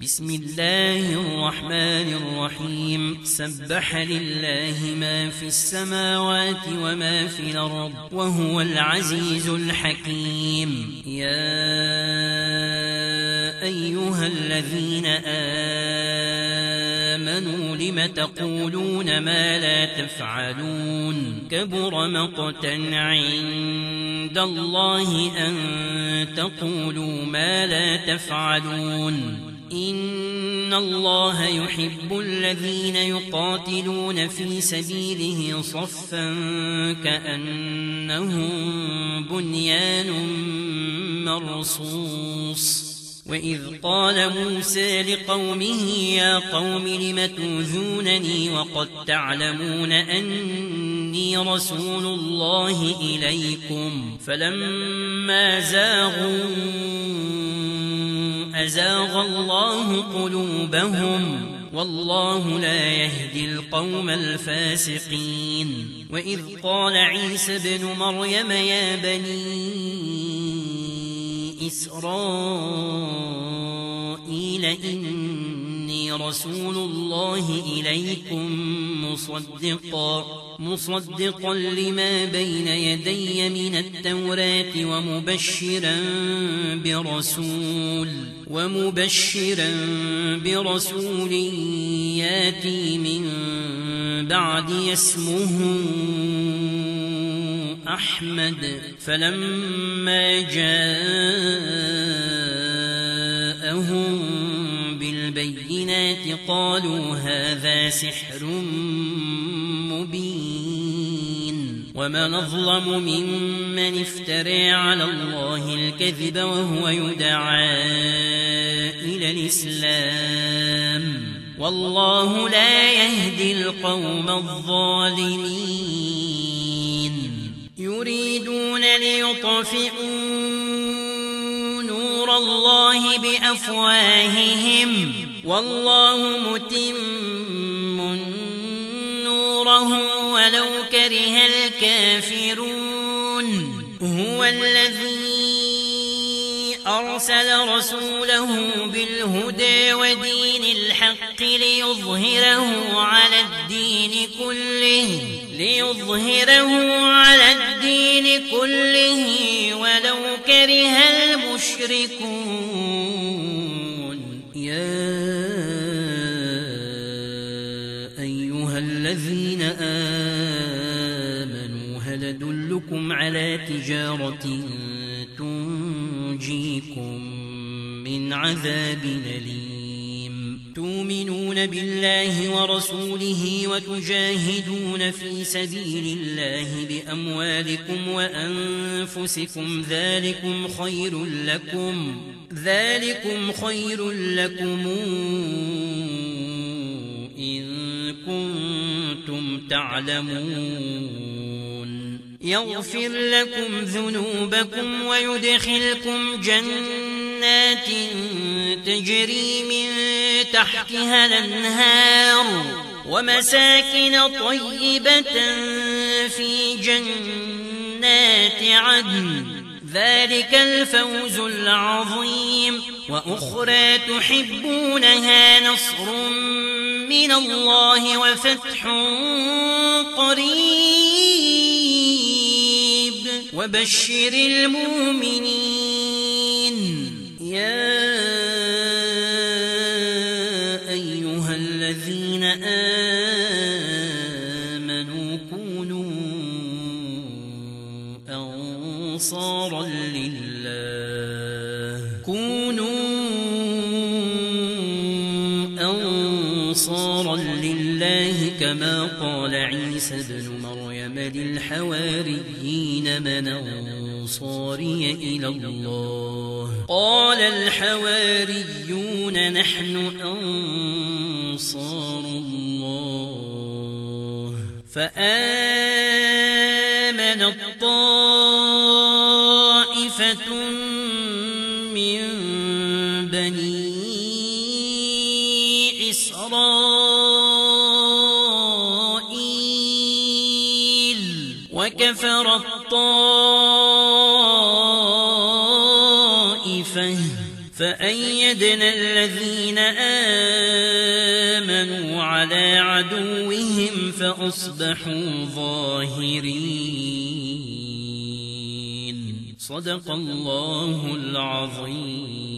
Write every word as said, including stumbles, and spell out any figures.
بسم الله الرحمن الرحيم سبح لله ما في السماوات وما في الأرض وهو العزيز الحكيم. يا أيها الذين آمنوا لم تقولون ما لا تفعلون كبر مقتا عند الله أن تقولوا ما لا تفعلون. إن الله يحب الذين يقاتلون في سبيله صفا كأنهم بنيان مرصوص. وإذ قال موسى لقومه يا قوم لم تؤذونني وقد تعلمون أني رسول الله إليكم فلما زاغوا أزاغ الله قلوبهم والله لا يهدي القوم الفاسقين. وإذ قال عيسى ابن مريم يا بني إسرائيل إني رسول الله إليكم مصدقا مصدقا لما بين يدي من التوراة ومبشرا برسول ومبشرا برسول ياتي من بعد اسمه أحمد. فلما جاءهم بالبينات قالوا هذا سحر مبين. ومن أظلم ممن افترى على الله الكذب وهو يدعى إلى الإسلام والله لا يهدي القوم الظالمين. يريدون ليطفئوا نور الله بأفواههم والله متم نوره ولو كره الكافرون. هو الذي أرسل رسوله بالهدى ودين الحق ليظهره على الدين كله ليظهره على الدين كله ولو كره المشركون. يا أيها الذين آمنوا هل أدلكم على تجارة تنجيكم من عذاب أليم تؤمنون بالله ورسوله وتجاهدون في سبيل الله بأموالكم وأنفسكم ذلكم خير لكم ذلكم خير لكم إن كنتم تعلمون. يغفر لكم ذنوبكم ويدخلكم جنات تجري من تحتها الأنهار ومساكن طيبة في جنات عدن ذلك الفوز العظيم. وأخرى تحبونها نصر من الله وفتح قريب وبشر المؤمنين. يا أيها الذين آمنوا كونوا أنصارا لله كونوا أنصارا لله كما قال عيسى ابن مريم للحواريين من أنصاري إلى الله قال الحواريون نحن أنصار الله. فآمن الطائفة من بني إسرائيل وكفر الطائفة فأيدنا الذين آمنوا على عدوهم فأصبحوا ظاهرين. صدق الله العظيم.